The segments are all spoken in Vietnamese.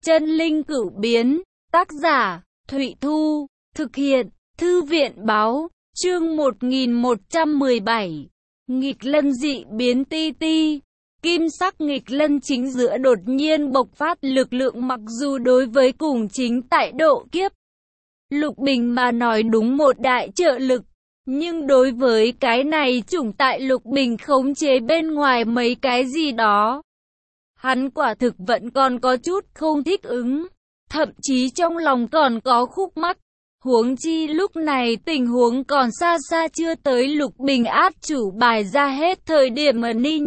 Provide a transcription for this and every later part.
Chân linh cửu biến, tác giả, Thụy Thu, thực hiện, Thư viện báo, chương 1117, nghịch lân dị biến ti ti. Kim sắc nghịch lân chính giữa đột nhiên bộc phát lực lượng, mặc dù đối với cùng chính tại độ kiếp Lục Bình mà nói đúng một đại trợ lực, nhưng đối với cái này chủng tại Lục Bình khống chế bên ngoài mấy cái gì đó, hắn quả thực vẫn còn có chút không thích ứng, thậm chí trong lòng còn có khúc mắc. Huống chi lúc này tình huống còn xa xa chưa tới Lục Bình át chủ bài ra hết thời điểm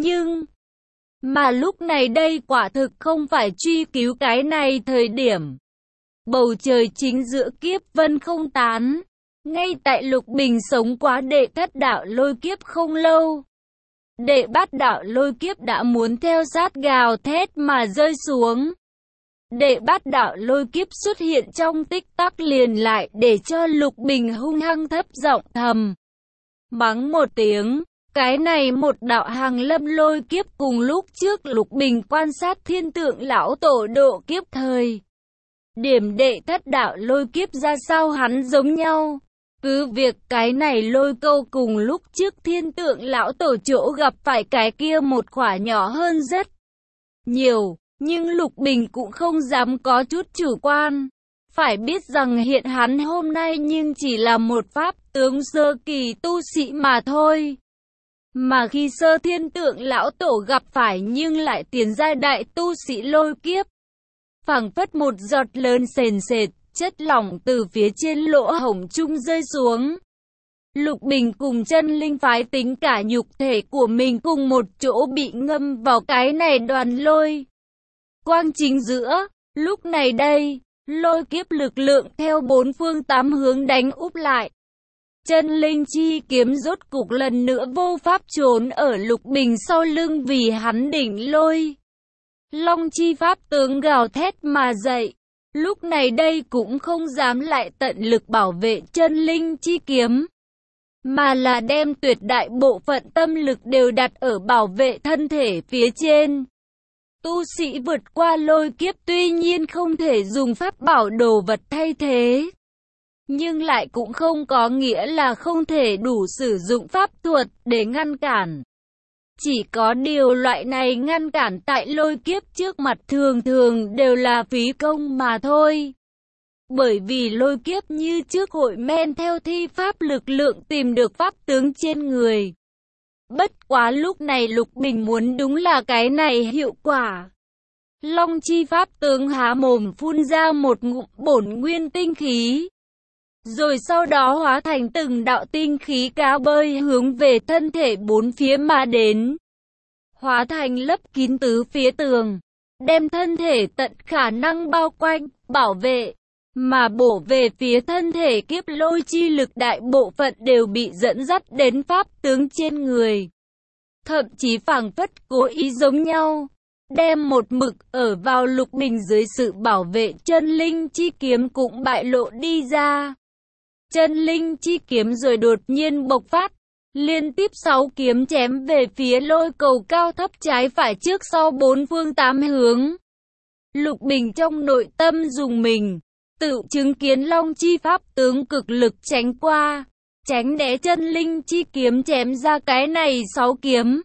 mà lúc này đây quả thực không phải truy cứu cái này thời điểm. Bầu trời chính giữa kiếp vân không tán, ngay tại Lục Bình sống quá đệ thất đạo lôi kiếp không lâu, đệ bát đạo lôi kiếp đã muốn theo sát gào thét mà rơi xuống. Đệ bát đạo lôi kiếp xuất hiện trong tích tắc liền lại để cho Lục Bình hung hăng thấp giọng thầm mắng một tiếng. Cái này một đạo hàng lâm lôi kiếp cùng lúc trước Lục Bình quan sát thiên tượng lão tổ độ kiếp thời điểm đệ thất đạo lôi kiếp ra sao hắn giống nhau. Cứ việc cái này lôi câu cùng lúc trước thiên tượng lão tổ chỗ gặp phải cái kia một khỏa nhỏ hơn rất nhiều, nhưng Lục Bình cũng không dám có chút chủ quan. Phải biết rằng hiện hắn hôm nay nhưng chỉ là một pháp tướng sơ kỳ tu sĩ mà thôi. Mà khi sơ thiên tượng lão tổ gặp phải nhưng lại tiến giai đại tu sĩ lôi kiếp. Phảng phất một giọt lớn sền sệt, chất lỏng từ phía trên lỗ hổng chung rơi xuống. Lục Bình cùng chân linh phái tính cả nhục thể của mình cùng một chỗ bị ngâm vào cái này đoàn lôi quang chính giữa. Lúc này đây, lôi kiếp lực lượng theo bốn phương tám hướng đánh úp lại. Chân linh chi kiếm rốt cục lần nữa vô pháp trốn ở Lục Bình sau lưng, vì hắn đỉnh lôi long chi pháp tướng gào thét mà dậy. Lúc này đây cũng không dám lại tận lực bảo vệ chân linh chi kiếm, mà là đem tuyệt đại bộ phận tâm lực đều đặt ở bảo vệ thân thể phía trên. Tu sĩ vượt qua lôi kiếp tuy nhiên không thể dùng pháp bảo đồ vật thay thế, nhưng lại cũng không có nghĩa là không thể đủ sử dụng pháp thuật để ngăn cản. Chỉ có điều loại này ngăn cản tại lôi kiếp trước mặt thường thường đều là phí công mà thôi. Bởi vì lôi kiếp như trước hội men theo thi pháp lực lượng tìm được pháp tướng trên người. Bất quá lúc này Lục Bình muốn đúng là cái này hiệu quả. Long chi pháp tướng há mồm phun ra một ngụm bổn nguyên tinh khí, rồi sau đó hóa thành từng đạo tinh khí cá bơi hướng về thân thể bốn phía mà đến, hóa thành lấp kín tứ phía tường, đem thân thể tận khả năng bao quanh, bảo vệ, mà bổ về phía thân thể. Kiếp lôi chi lực đại bộ phận đều bị dẫn dắt đến pháp tướng trên người, thậm chí phảng phất cố ý giống nhau, đem một mực ở vào Lục Bình dưới sự bảo vệ. Chân linh chi kiếm cũng bại lộ đi ra. Chân linh chi kiếm rồi đột nhiên bộc phát, liên tiếp 6 kiếm chém về phía lôi cầu cao thấp trái phải trước sau bốn phương tám hướng. Lục Bình trong nội tâm dùng mình, tự chứng kiến long chi pháp tướng cực lực tránh qua, tránh né chân linh chi kiếm chém ra cái này 6 kiếm.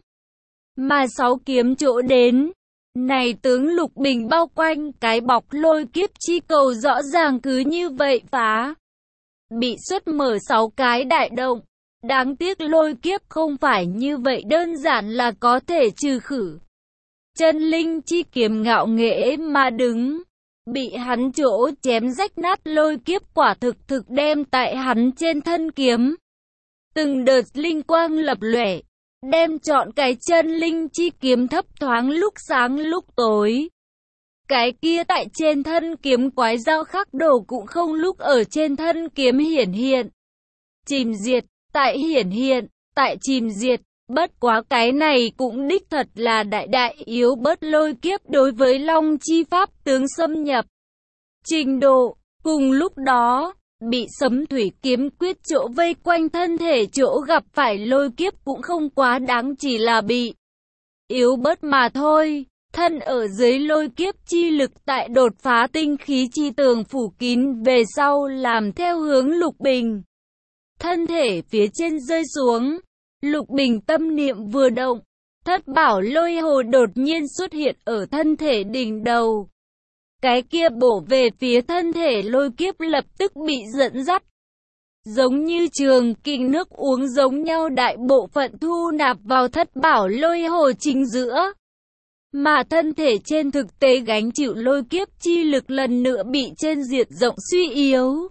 Mà 6 kiếm chỗ đến, này tướng Lục Bình bao quanh cái bọc lôi kiếp chi cầu rõ ràng cứ như vậy phá. Bị xuất mở 6 cái đại động. Đáng tiếc lôi kiếp không phải như vậy đơn giản là có thể trừ khử. Chân linh chi kiếm ngạo nghễ mà đứng, bị hắn chỗ chém rách nát. Lôi kiếp quả thực đem tại hắn trên thân kiếm. Từng đợt linh quang lập lòe, đem trọn cái chân linh chi kiếm thấp thoáng lúc sáng lúc tối. Cái kia tại trên thân kiếm quái dao khắc đồ cũng không lúc ở trên thân kiếm hiển hiện. Chìm diệt, tại hiển hiện, tại chìm diệt. Bất quá cái này cũng đích thật là đại yếu bớt lôi kiếp đối với long chi pháp tướng xâm nhập trình độ. Cùng lúc đó, bị sấm thủy kiếm quyết chỗ vây quanh thân thể chỗ gặp phải lôi kiếp cũng không quá đáng, chỉ là bị yếu bớt mà thôi. Thân ở dưới lôi kiếp chi lực tại đột phá tinh khí chi tường phủ kín về sau làm theo hướng Lục Bình. Thân thể phía trên rơi xuống, Lục Bình tâm niệm vừa động, thất bảo lôi hồ đột nhiên xuất hiện ở thân thể đỉnh đầu. Cái kia bổ về phía thân thể lôi kiếp lập tức bị dẫn dắt. Giống như trường kình nước uống giống nhau đại bộ phận thu nạp vào thất bảo lôi hồ chính giữa. Mà thân thể trên thực tế gánh chịu lôi kiếp chi lực lần nữa bị trên diện rộng suy yếu.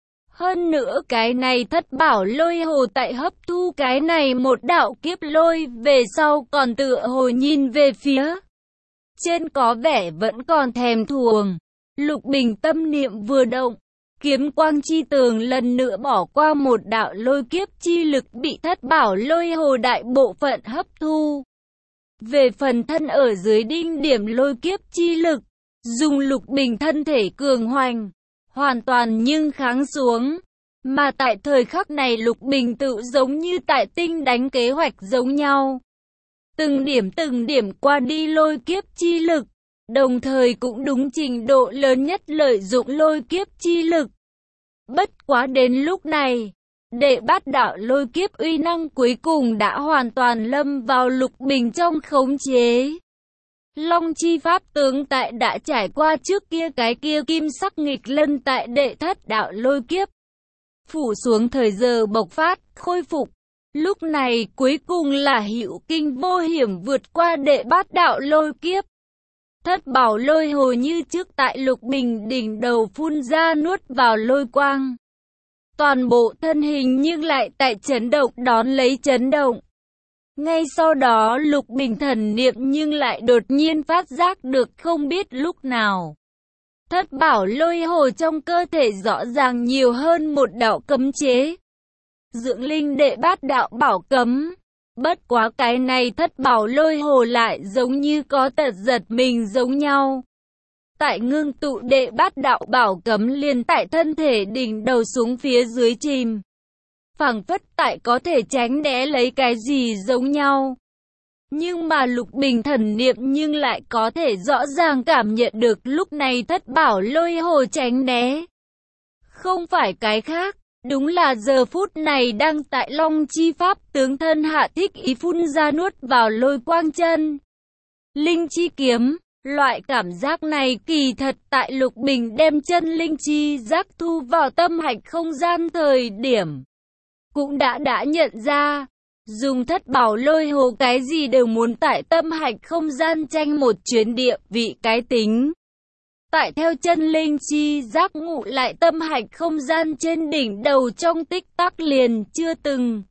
Hơn nữa cái này thất bảo lôi hồ tại hấp thu cái này một đạo kiếp lôi về sau còn tựa hồ nhìn về phía trên có vẻ vẫn còn thèm thuồng. Lục Bình tâm niệm vừa động, kiếm quang chi tường lần nữa bỏ qua một đạo lôi kiếp chi lực bị thất bảo lôi hồ đại bộ phận hấp thu. Về phần thân ở dưới đinh điểm lôi kiếp chi lực, dùng Lục Bình thân thể cường hoành, hoàn toàn nhưng kháng xuống. Mà tại thời khắc này Lục Bình tự giống như tại tinh đánh kế hoạch giống nhau. Từng điểm qua đi lôi kiếp chi lực, đồng thời cũng đúng trình độ lớn nhất lợi dụng lôi kiếp chi lực. Bất quá đến lúc này, đệ bát đạo lôi kiếp uy năng cuối cùng đã hoàn toàn lâm vào Lục Bình trong khống chế. Long chi pháp tướng tại đã trải qua trước kia cái kia kim sắc nghịch lân tại đệ thất đạo lôi kiếp. Phủ xuống thời giờ bộc phát, khôi phục. Lúc này cuối cùng là hữu kinh vô hiểm vượt qua đệ bát đạo lôi kiếp. Thất bảo lôi hồ như trước tại Lục Bình đỉnh đầu phun ra nuốt vào lôi quang. Toàn bộ thân hình nhưng lại tại chấn động đón lấy chấn động. Ngay sau đó Lục Bình thần niệm nhưng lại đột nhiên phát giác được không biết lúc nào. Thất bảo lôi hồ trong cơ thể rõ ràng nhiều hơn một đạo cấm chế. Dưỡng linh đệ bát đạo bảo cấm. Bất quá cái này thất bảo lôi hồ lại giống như có tật giật mình giống nhau. Tại ngưng tụ đệ bát đạo bảo cấm liền tại thân thể đỉnh đầu xuống phía dưới chìm. Phảng phất tại có thể tránh né lấy cái gì giống nhau. Nhưng mà Lục Bình thần niệm nhưng lại có thể rõ ràng cảm nhận được lúc này thất bảo lôi hồ tránh né. Không phải cái khác, đúng là giờ phút này đang tại Long chi pháp tướng thân hạ thích ý phun ra nuốt vào lôi quang chân. Linh chi kiếm, loại cảm giác này kỳ thật tại Lục Bình đem chân linh chi giác thu vào tâm hạch không gian thời điểm. Cũng đã nhận ra. Dùng thất bảo lôi hồ cái gì đều muốn tại tâm hạch không gian tranh một chuyến địa vị cái tính. Tại theo chân linh chi giác ngụ lại tâm hạch không gian trên đỉnh đầu trong tích tắc liền chưa từng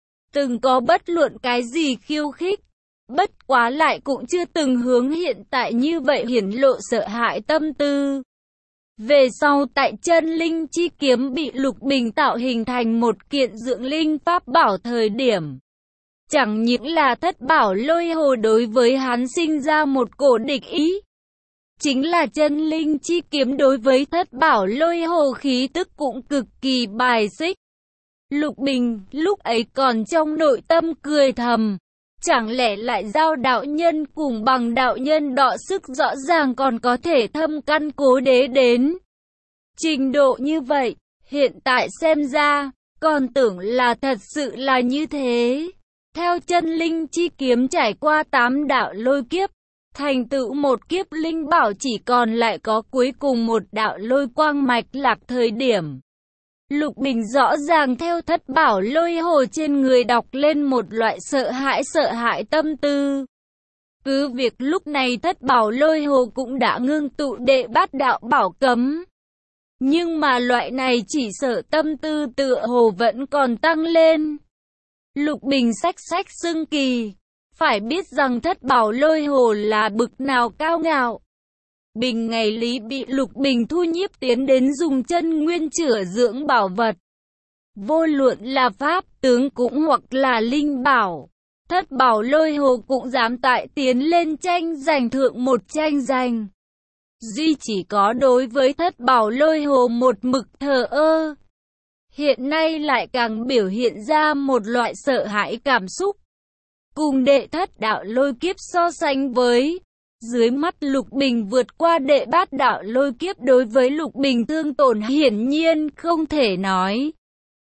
có bất luận cái gì khiêu khích. Bất quá lại cũng chưa từng hướng hiện tại như vậy hiển lộ sợ hãi tâm tư. Về sau tại chân linh chi kiếm bị Lục Bình tạo hình thành một kiện dưỡng linh pháp bảo thời điểm. Chẳng những là thất bảo lôi hồ đối với hắn sinh ra một cổ địch ý. Chính là chân linh chi kiếm đối với thất bảo lôi hồ khí tức cũng cực kỳ bài xích. Lục Bình lúc ấy còn trong nội tâm cười thầm. Chẳng lẽ lại giao đạo nhân cùng bằng đạo nhân đọ sức rõ ràng còn có thể thâm căn cố đế đến trình độ như vậy, hiện tại xem ra, còn tưởng là thật sự là như thế. Theo chân linh chi kiếm trải qua 8 đạo lôi kiếp, thành tựu một kiếp linh bảo chỉ còn lại có cuối cùng một đạo lôi quang mạch lạc thời điểm. Lục Bình rõ ràng theo thất bảo lôi hồ trên người đọc lên một loại sợ hãi tâm tư. Cứ việc lúc này thất bảo lôi hồ cũng đã ngưng tụ đệ bát đạo bảo cấm. Nhưng mà loại này chỉ sợ tâm tư tựa hồ vẫn còn tăng lên. Lục Bình xách xưng kỳ. Phải biết rằng thất bảo lôi hồ là bực nào cao ngạo. Bình ngày lý bị Lục Bình thu nhiếp tiến đến dùng chân nguyên chữa dưỡng bảo vật. Vô luận là pháp tướng cũng hoặc là linh bảo. Thất bảo lôi hồ cũng dám tại tiến lên tranh giành thượng một tranh giành. Duy chỉ có đối với thất bảo lôi hồ một mực thờ ơ. Hiện nay lại càng biểu hiện ra một loại sợ hãi cảm xúc. Cùng đệ thất đạo lôi kiếp so sánh với, Dưới mắt Lục Bình vượt qua đệ bát đạo lôi kiếp đối với Lục Bình thương tổn hiển nhiên không thể nói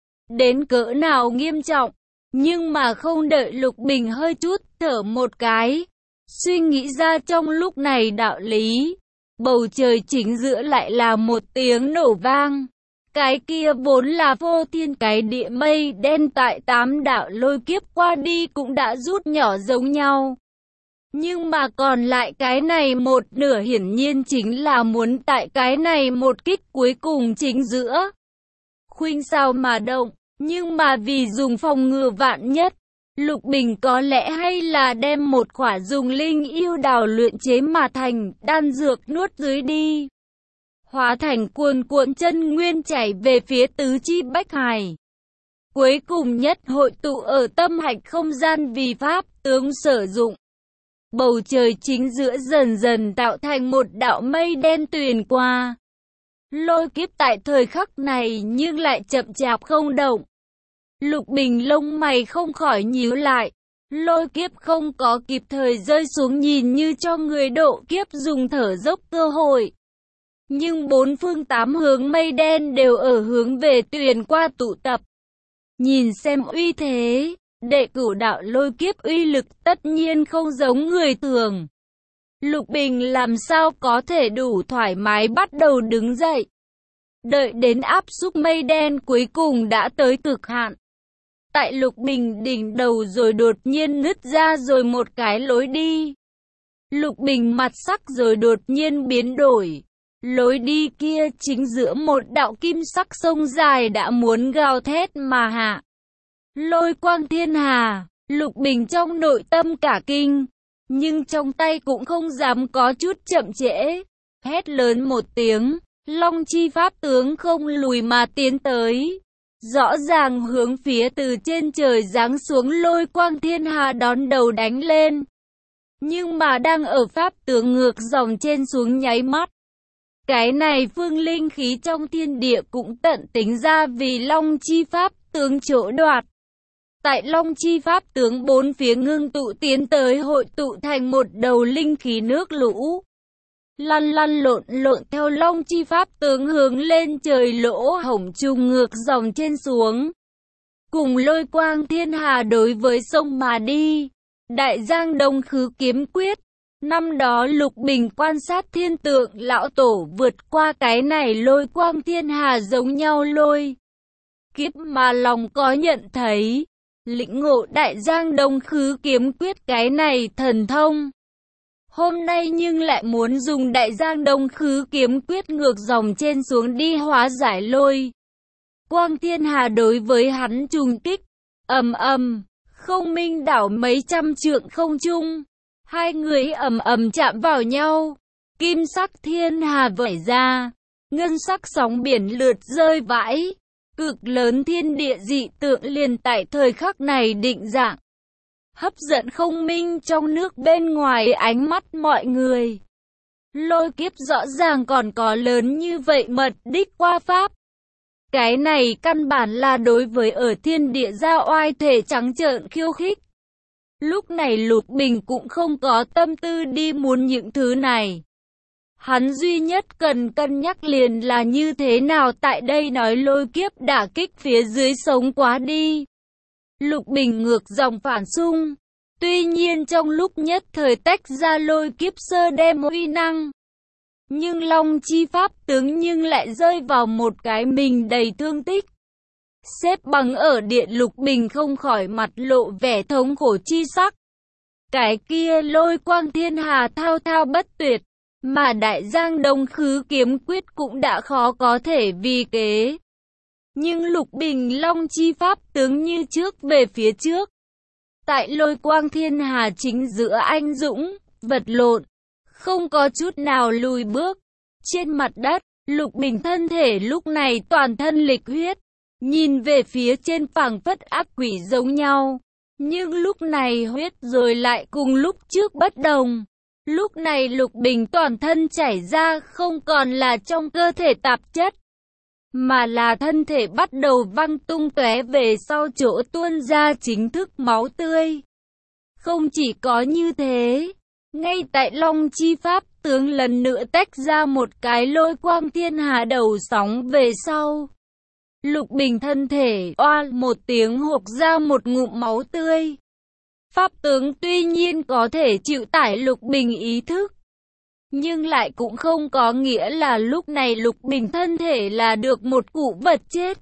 đến cỡ nào nghiêm trọng. Nhưng mà không đợi Lục Bình hơi chút thở một cái, suy nghĩ ra trong lúc này đạo lý, bầu trời chính giữa lại là một tiếng nổ vang. Cái kia vốn là vô thiên cái địa mây đen tại 8 đạo lôi kiếp qua đi cũng đã rút nhỏ giống nhau. Nhưng mà còn lại cái này một nửa hiển nhiên chính là muốn tại cái này một kích cuối cùng chính giữa khuynh sao mà động. Nhưng mà vì dùng phòng ngừa vạn nhất, Lục Bình có lẽ hay là đem một khỏa dùng linh yêu đào luyện chế mà thành đan dược nuốt dưới đi, hóa thành cuồn cuộn chân nguyên chảy về phía tứ chi bách hải. Cuối cùng nhất hội tụ ở tâm hạch không gian vì pháp tướng sử dụng. Bầu trời chính giữa dần dần tạo thành một đạo mây đen tuyền qua. Lôi kiếp tại thời khắc này nhưng lại chậm chạp không động. Lục Bình lông mày không khỏi nhíu lại. Lôi kiếp không có kịp thời rơi xuống nhìn như cho người độ kiếp dùng thở dốc cơ hội. Nhưng bốn phương tám hướng mây đen đều ở hướng về tuyền qua tụ tập. Nhìn xem uy thế, đệ cửu đạo lôi kiếp uy lực tất nhiên không giống người thường. Lục Bình làm sao có thể đủ thoải mái bắt đầu đứng dậy. Đợi đến áp xúc mây đen cuối cùng đã tới cực hạn. Tại Lục Bình đỉnh đầu rồi đột nhiên nứt ra rồi một cái lối đi. Lục Bình mặt sắc rồi đột nhiên biến đổi. Lối đi kia chính giữa một đạo kim sắc sông dài đã muốn gào thét mà hạ. Lôi quang thiên hà, Lục Bình trong nội tâm cả kinh, nhưng trong tay cũng không dám có chút chậm trễ. Hét lớn một tiếng, Long chi pháp tướng không lùi mà tiến tới. Rõ ràng hướng phía từ trên trời giáng xuống lôi quang thiên hà đón đầu đánh lên. Nhưng mà đang ở pháp tướng ngược dòng trên xuống nháy mắt. Cái này phương linh khí trong thiên địa cũng tận tính ra vì Long chi pháp tướng chỗ đoạt. Tại Long chi pháp tướng bốn phía ngưng tụ tiến tới hội tụ thành một đầu linh khí nước lũ. Lăn lăn lộn lộn theo Long chi pháp tướng hướng lên trời lỗ hổng trùng ngược dòng trên xuống. Cùng lôi quang thiên hà đối với sông mà đi. Đại Giang Đông Khứ Kiếm Quyết. Năm đó Lục Bình quan sát thiên tượng lão tổ vượt qua cái này lôi quang thiên hà giống nhau lôi kiếp mà lòng có nhận thấy. Lĩnh ngộ Đại Giang Đông Khứ Kiếm Quyết cái này thần thông. Hôm nay nhưng lại muốn dùng Đại Giang Đông Khứ Kiếm Quyết ngược dòng trên xuống đi hóa giải lôi quang thiên hà đối với hắn trùng kích. Ầm ầm, không minh đảo mấy trăm trượng không trung. Hai người ầm ầm chạm vào nhau. Kim sắc thiên hà vẩy ra. Ngân sắc sóng biển lượt rơi vãi. Cực lớn thiên địa dị tượng liền tại thời khắc này định dạng. Hấp dẫn không minh trong nước bên ngoài ánh mắt mọi người. Lôi kiếp rõ ràng còn có lớn như vậy mật đích qua pháp. Cái này căn bản là đối với ở thiên địa gia oai thể trắng trợn khiêu khích. Lúc này Lục Bình cũng không có tâm tư đi muốn những thứ này. Hắn duy nhất cần cân nhắc liền là như thế nào tại đây nói lôi kiếp đả kích phía dưới sống quá đi. Lục Bình ngược dòng phản xung. Tuy nhiên trong lúc nhất thời tách ra lôi kiếp sơ đem uy năng. Nhưng Long chi pháp tướng nhưng lại rơi vào một cái mình đầy thương tích. Xếp bằng ở điện Lục Bình không khỏi mặt lộ vẻ thống khổ chi sắc. Cái kia lôi quang thiên hà thao thao bất tuyệt. Mà Đại Giang Đông Khứ Kiếm Quyết cũng đã khó có thể vi kế. Nhưng Lục Bình Long chi pháp tướng như trước về phía trước. Tại lôi quang thiên hà chính giữa anh dũng, vật lộn, không có chút nào lùi bước. Trên mặt đất, Lục Bình thân thể lúc này toàn thân lịch huyết, nhìn về phía trên phảng phất ác quỷ giống nhau. Nhưng lúc này huyết rồi lại cùng lúc trước bất đồng. Lúc này Lục Bình toàn thân chảy ra không còn là trong cơ thể tạp chất, mà là thân thể bắt đầu văng tung tóe về sau chỗ tuôn ra chính thức máu tươi. Không chỉ có như thế, Ngay tại Long Chi Pháp tướng lần nữa tách ra một cái lôi quang thiên hà đầu sóng về sau. Lục Bình thân thể oa một tiếng hộc ra một ngụm máu tươi. Pháp tướng tuy nhiên có thể chịu tải Lục Bình ý thức, nhưng lại cũng không có nghĩa là lúc này Lục Bình thân thể là được một cụ vật chết.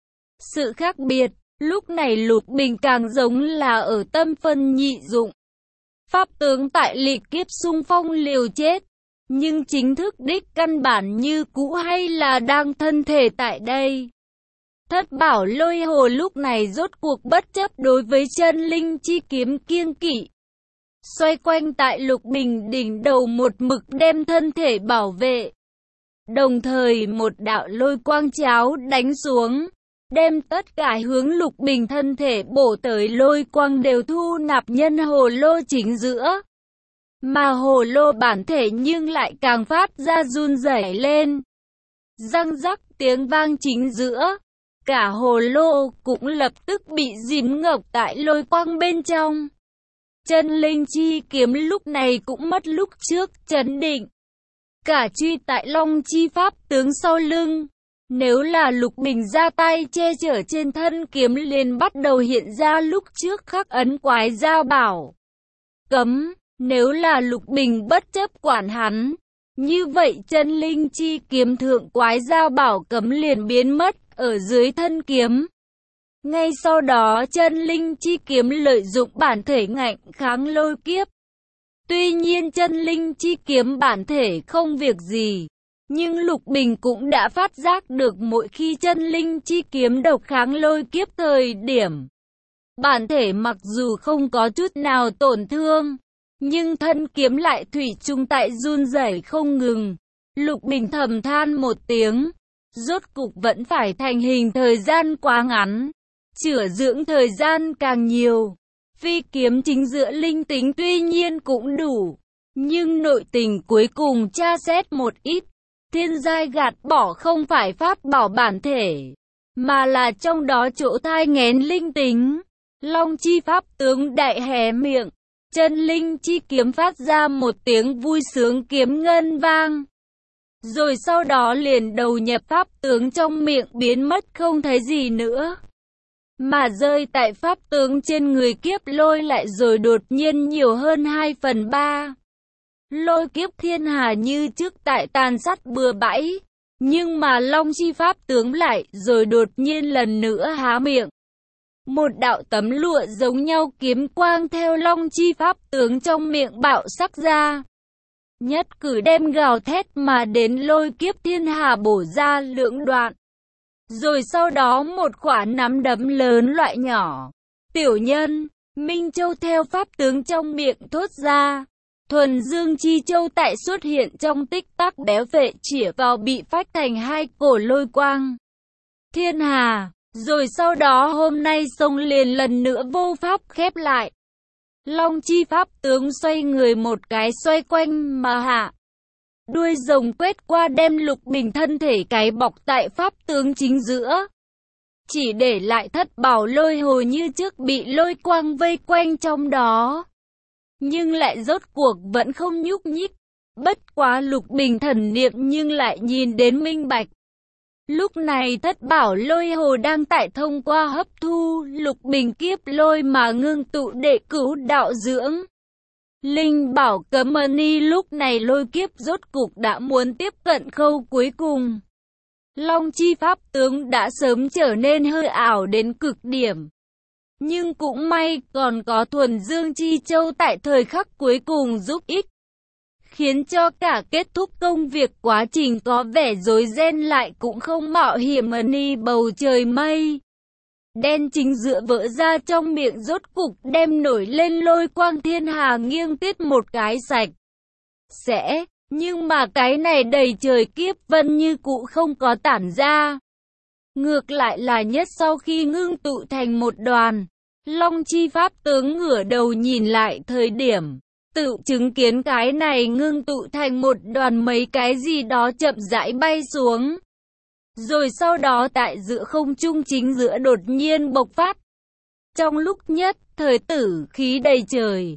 Sự khác biệt, lúc này Lục Bình càng giống là ở tâm phân nhị dụng. Pháp tướng tại lịch kiếp xung phong liều chết, nhưng chính thức đích căn bản như cũ hay là đang thân thể tại đây. Thất bảo lôi hồ lúc này rốt cuộc bất chấp đối với chân linh chi kiếm kiêng kỵ. Xoay quanh tại Lục Bình đỉnh đầu một mực đem thân thể bảo vệ. Đồng thời một đạo lôi quang cháo đánh xuống, đem tất cả hướng Lục Bình thân thể bổ tới lôi quang đều thu nạp nhân hồ lô chính giữa. Mà hồ lô bản thể nhưng lại càng phát ra run rẩy lên. Răng rắc tiếng vang chính giữa. Cả hồ lô cũng lập tức bị dìm ngập tại lôi quang bên trong. Chân linh chi kiếm lúc này cũng mất lúc trước chấn định. Cả truy tại Long Chi Pháp tướng sau lưng. Nếu là Lục Bình ra tay che chở trên thân kiếm liền bắt đầu hiện ra lúc trước khắc ấn quái giao bảo. Cấm, nếu là Lục Bình bất chấp quản hắn. Như vậy chân linh chi kiếm thượng quái giao bảo cấm liền biến mất ở dưới thân kiếm. Ngay sau đó chân linh chi kiếm lợi dụng bản thể ngạnh kháng lôi kiếp. Tuy nhiên chân linh chi kiếm bản thể không việc gì, nhưng Lục Bình cũng đã phát giác được mỗi khi chân linh chi kiếm độc kháng lôi kiếp thời điểm. Bản thể mặc dù không có chút nào tổn thương, nhưng thân kiếm lại thủy chung tại run rẩy không ngừng. Lục Bình thầm than một tiếng, rốt cục vẫn phải thành hình thời gian quá ngắn, chữa dưỡng thời gian càng nhiều. Phi kiếm chính giữa linh tính tuy nhiên cũng đủ, nhưng nội tình cuối cùng tra xét một ít. Thiên giai gạt bỏ không phải pháp bảo bản thể, mà là trong đó chỗ thai nghén linh tính. Long Chi Pháp tướng đại hé miệng, chân linh chi kiếm phát ra một tiếng vui sướng kiếm ngân vang. Rồi sau đó liền đầu nhập pháp tướng trong miệng biến mất không thấy gì nữa. Mà rơi tại pháp tướng trên người kiếp lôi lại rồi đột nhiên nhiều hơn 2/3. Lôi kiếp thiên hà như trước tại tàn sát bừa bãi, nhưng mà Long Chi Pháp tướng lại rồi đột nhiên lần nữa há miệng. Một đạo tấm lụa giống nhau kiếm quang theo Long Chi Pháp tướng trong miệng bạo sắc ra. Nhất cử đem gào thét mà đến lôi kiếp thiên hà bổ ra lưỡng đoạn. Rồi sau đó một quả nắm đấm lớn loại nhỏ. Tiểu nhân, Minh Châu theo pháp tướng trong miệng thốt ra. Thuần Dương Chi Châu tại xuất hiện trong tích tắc béo vệ chĩa vào bị phách thành hai cổ lôi quang. Thiên hà, rồi sau đó hôm nay sông liền lần nữa vô pháp khép lại. Long Chi Pháp tướng xoay người một cái xoay quanh mà hạ. Đuôi rồng quét qua đem Lục Bình thân thể cái bọc tại pháp tướng chính giữa. Chỉ để lại thất bảo lôi hồ như trước bị lôi quang vây quanh trong đó. Nhưng lại rốt cuộc vẫn không nhúc nhích. Bất quá Lục Bình thần niệm nhưng lại nhìn đến minh bạch. Lúc này thất bảo lôi hồ đang tại thông qua hấp thu Lục Bình kiếp lôi mà ngưng tụ để cứu đạo dưỡng. Linh bảo cấm ni lúc này lôi kiếp rốt cục đã muốn tiếp cận khâu cuối cùng. Long Chi Pháp tướng đã sớm trở nên hơi ảo đến cực điểm. Nhưng cũng may còn có Thuần Dương Chi Châu tại thời khắc cuối cùng giúp ích. Khiến cho cả kết thúc công việc quá trình có vẻ rối ren lại cũng không mạo hiểm ni bầu trời mây. Đen chính giữa vỡ ra trong miệng rốt cục đem nổi lên lôi quang thiên hà nghiêng tiết một cái sạch. Nhưng mà cái này đầy trời kiếp vân như cũ không có tản ra. Ngược lại là nhất sau khi ngưng tụ thành một đoàn, Long Chi Pháp tướng ngửa đầu nhìn lại thời điểm, tự chứng kiến cái này ngưng tụ thành một đoàn mấy cái gì đó chậm rãi bay xuống. Rồi sau đó tại giữa không trung chính giữa đột nhiên bộc phát. Trong lúc nhất thời tử khí đầy trời,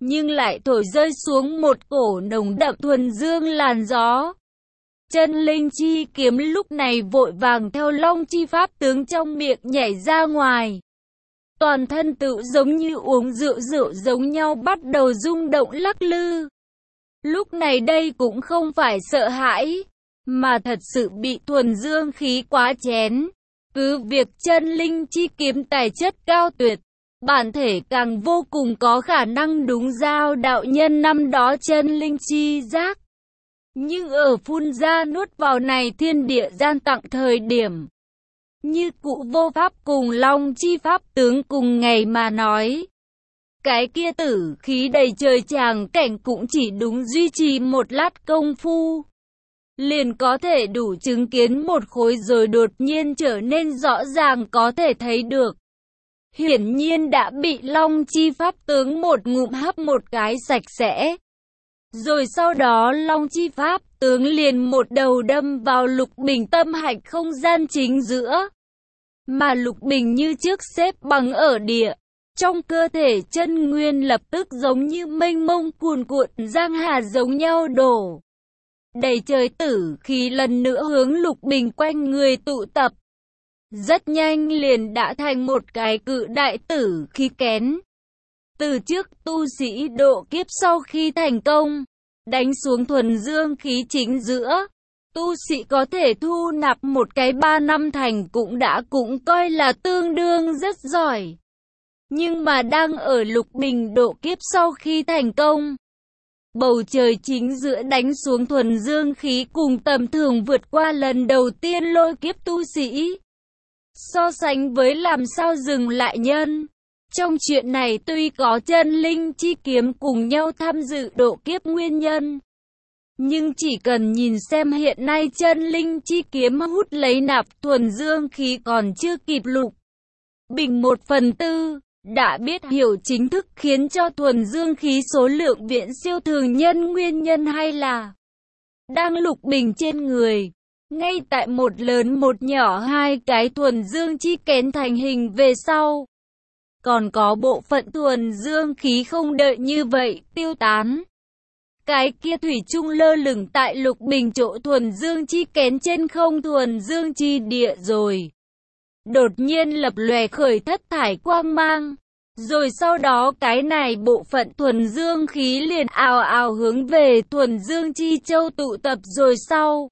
nhưng lại thổi rơi xuống một cổ nồng đậm thuần dương làn gió. Chân linh chi kiếm lúc này vội vàng theo long chi pháp tướng trong miệng nhảy ra ngoài. Toàn thân tự giống như uống rượu giống nhau bắt đầu rung động lắc lư. Lúc này đây cũng không phải sợ hãi, mà thật sự bị thuần dương khí quá chén. Cứ việc chân linh chi kiếm tài chất cao tuyệt, bản thể càng vô cùng có khả năng đúng giao đạo nhân năm đó chân linh chi giác. Nhưng ở phun ra nuốt vào này thiên địa gian tặng thời điểm, như cụ vô pháp cùng long chi pháp tướng cùng ngày mà nói. Cái kia tử khí đầy trời tràng cảnh cũng chỉ đúng duy trì một lát công phu, liền có thể đủ chứng kiến một khối rồi đột nhiên trở nên rõ ràng có thể thấy được. Hiển nhiên đã bị long chi pháp tướng một ngụm hấp một cái sạch sẽ. Rồi sau đó long chi pháp tướng liền một đầu đâm vào Lục Bình tâm hạch không gian chính giữa. Mà Lục Bình như trước xếp bằng ở địa. Trong cơ thể chân nguyên lập tức giống như mênh mông cuồn cuộn giang hà giống nhau đổ. Đầy trời tử khí lần nữa hướng Lục Bình quanh người tụ tập. Rất nhanh liền đã thành một cái cự đại tử khí kén. Từ trước tu sĩ độ kiếp sau khi thành công, đánh xuống thuần dương khí chính giữa, tu sĩ có thể thu nạp một cái 3 năm thành cũng coi là tương đương rất giỏi. Nhưng mà đang ở Lục Bình độ kiếp sau khi thành công, bầu trời chính giữa đánh xuống thuần dương khí cùng tầm thường vượt qua lần đầu tiên lôi kiếp tu sĩ. So sánh với làm sao dừng lại nhân. Trong chuyện này tuy có chân linh chi kiếm cùng nhau tham dự độ kiếp nguyên nhân, nhưng chỉ cần nhìn xem hiện nay chân linh chi kiếm hút lấy nạp thuần dương khí còn chưa kịp Lục Bình 1/4, đã biết hiểu chính thức khiến cho thuần dương khí số lượng viễn siêu thường nhân nguyên nhân hay là đang Lục Bình trên người. Ngay tại một lớn một nhỏ hai cái thuần dương chi kén thành hình về sau, còn có bộ phận thuần dương khí không đợi như vậy tiêu tán. Cái kia thủy chung lơ lửng tại Lục Bình chỗ thuần dương chi kén trên không thuần dương chi địa rồi. Đột nhiên lập lòe khởi thất thải quang mang. Rồi sau đó cái này bộ phận thuần dương khí liền ào ào hướng về thuần dương chi châu tụ tập rồi sau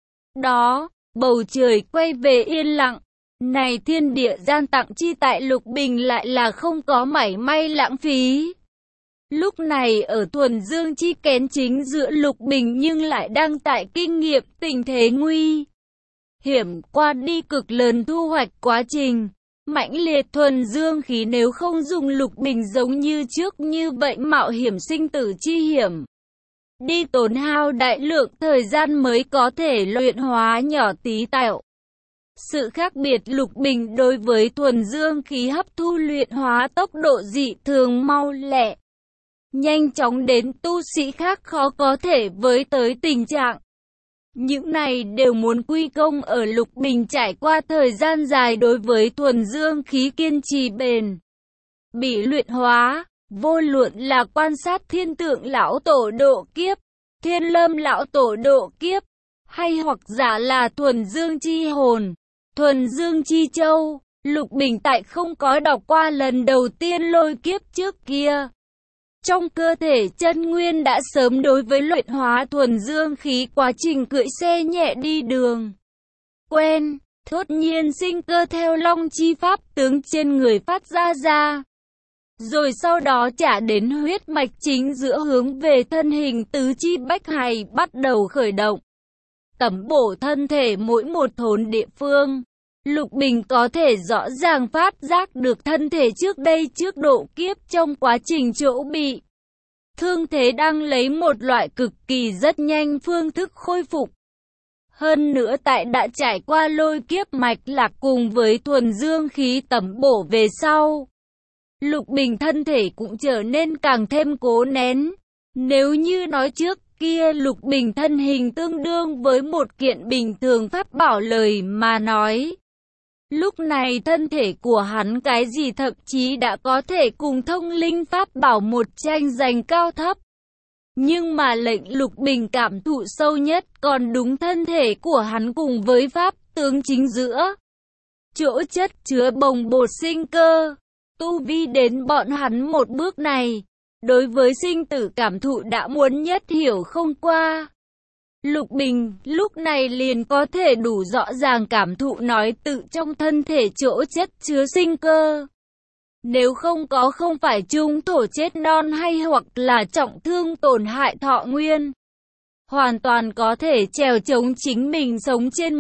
đó, bầu trời quay về yên lặng. Này thiên địa gian tặng chi tại Lục Bình lại là không có mảy may lãng phí. Lúc này ở thuần dương chi kén chính giữa Lục Bình nhưng lại đang tại kinh nghiệm tình thế nguy hiểm qua đi cực lớn thu hoạch quá trình. Mãnh liệt thuần dương khí nếu không dùng Lục Bình giống như trước như vậy mạo hiểm sinh tử chi hiểm. Đi tốn hao đại lượng thời gian mới có thể luyện hóa nhỏ tí tẹo. Sự khác biệt Lục Bình đối với thuần dương khí hấp thu luyện hóa tốc độ dị thường mau lẹ. Nhanh chóng đến tu sĩ khác khó có thể với tới tình trạng. Những này đều muốn quy công ở Lục Bình trải qua thời gian dài đối với thuần dương khí kiên trì bền bỉ luyện hóa. Vô luận là quan sát thiên tượng lão tổ độ kiếp, thiên lâm lão tổ độ kiếp, hay hoặc giả là thuần dương chi hồn, thuần dương chi châu, Lục Bình tại không có đọc qua lần đầu tiên lôi kiếp trước kia. Trong cơ thể chân nguyên đã sớm đối với luyện hóa thuần dương khí quá trình cưỡi xe nhẹ đi đường quen, thốt nhiên sinh cơ theo long chi pháp tướng trên người phát ra. Rồi sau đó trả đến huyết mạch chính giữa hướng về thân hình tứ chi bách hài bắt đầu khởi động. Tẩm bổ thân thể mỗi một thốn địa phương. Lục Bình có thể rõ ràng phát giác được thân thể trước đây trước độ kiếp trong quá trình chỗ bị thương thế đang lấy một loại cực kỳ rất nhanh phương thức khôi phục. Hơn nữa tại đã trải qua lôi kiếp mạch lạc cùng với thuần dương khí tẩm bổ về sau, Lục Bình thân thể cũng trở nên càng thêm cố nén. Nếu như nói trước kia Lục Bình thân hình tương đương với một kiện bình thường pháp bảo lời mà nói, Lúc này thân thể của hắn cái gì thậm chí đã có thể cùng thông linh pháp bảo một tranh giành cao thấp. Nhưng mà lệnh Lục Bình cảm thụ sâu nhất còn đúng thân thể của hắn cùng với pháp tướng chính giữa. Chỗ chất chứa bồng bột sinh cơ. Tu vi đến bọn hắn một bước này, đối với sinh tử cảm thụ đã muốn nhất hiểu không qua. Lục Bình lúc này liền có thể đủ rõ ràng cảm thụ nói tự trong thân thể chỗ chất chứa sinh cơ. Nếu không có không phải trung thổ chết non hay hoặc là trọng thương tổn hại thọ nguyên, hoàn toàn có thể trèo chống chính mình sống trên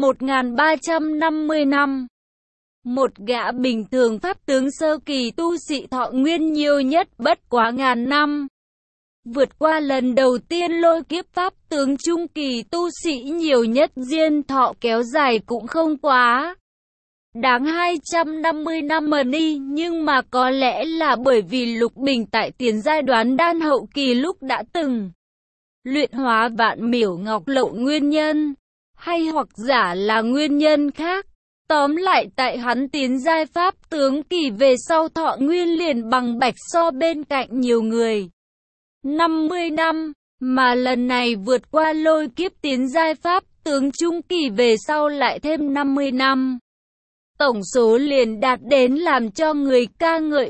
1350 năm. Một gã bình thường pháp tướng sơ kỳ tu sĩ thọ nguyên nhiều nhất bất quá ngàn năm. Vượt qua lần đầu tiên lôi kiếp pháp tướng trung kỳ tu sĩ nhiều nhất diên thọ kéo dài cũng không quá đáng 250 năm mà đi, nhưng mà có lẽ là bởi vì Lục Bình tại tiền giai đoán đan hậu kỳ lúc đã từng luyện hóa vạn miểu ngọc lậu nguyên nhân, hay hoặc giả là nguyên nhân khác. Tóm lại tại hắn tiến giai pháp tướng kỳ về sau thọ nguyên liền bằng bạch so bên cạnh nhiều người 50 năm, mà lần này vượt qua lôi kiếp tiến giai pháp tướng trung kỳ về sau lại thêm 50 năm. Tổng số liền đạt đến làm cho người ca ngợi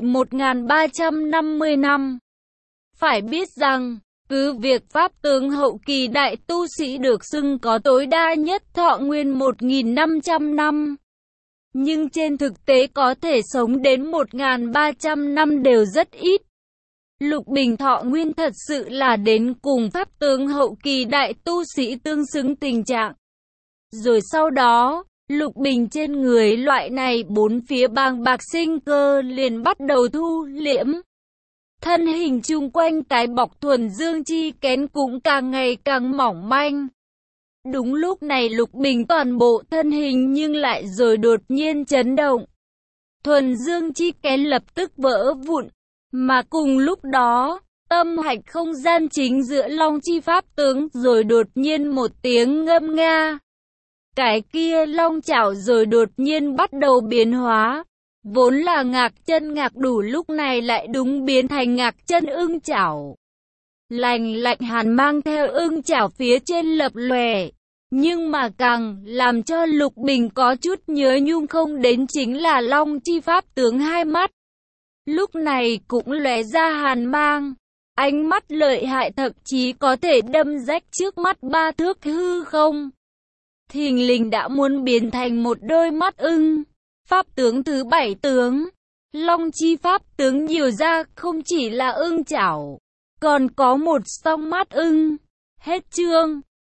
1350 năm. Phải biết rằng, cứ việc pháp tướng hậu kỳ đại tu sĩ được xưng có tối đa nhất thọ nguyên 1500 năm. Nhưng trên thực tế có thể sống đến 1300 năm đều rất ít. Lục Bình thọ nguyên thật sự là đến cùng pháp tướng hậu kỳ đại tu sĩ tương xứng tình trạng. Rồi sau đó, Lục Bình trên người loại này bốn phía bàng bạc sinh cơ liền bắt đầu thu liễm. Thân hình chung quanh cái bọc thuần dương chi kén cũng càng ngày càng mỏng manh. Đúng lúc này Lục Bình toàn bộ thân hình nhưng lại rồi đột nhiên chấn động. Thuần dương chi kén lập tức vỡ vụn, mà cùng lúc đó, tâm hạch không gian chính giữa Long Chi Pháp tướng rồi đột nhiên một tiếng ngâm nga. Cái kia long chảo rồi đột nhiên bắt đầu biến hóa. Vốn là ngạc chân ngạc đủ lúc này lại đúng biến thành ngạc chân ưng chảo. Lạnh lạnh hàn mang theo ưng chảo phía trên lập lòe. Nhưng mà càng làm cho Lục Bình có chút nhớ nhung không đến chính là Long Chi Pháp tướng hai mắt. Lúc này cũng lóe ra hàn mang. Ánh mắt lợi hại thậm chí có thể đâm rách trước mắt 3 thước hư không. Thình lình đã muốn biến thành một đôi mắt ưng. Pháp tướng thứ 7 tướng. Long Chi Pháp tướng nhiều ra không chỉ là ưng chảo, còn có một song mắt ưng. Hết chương.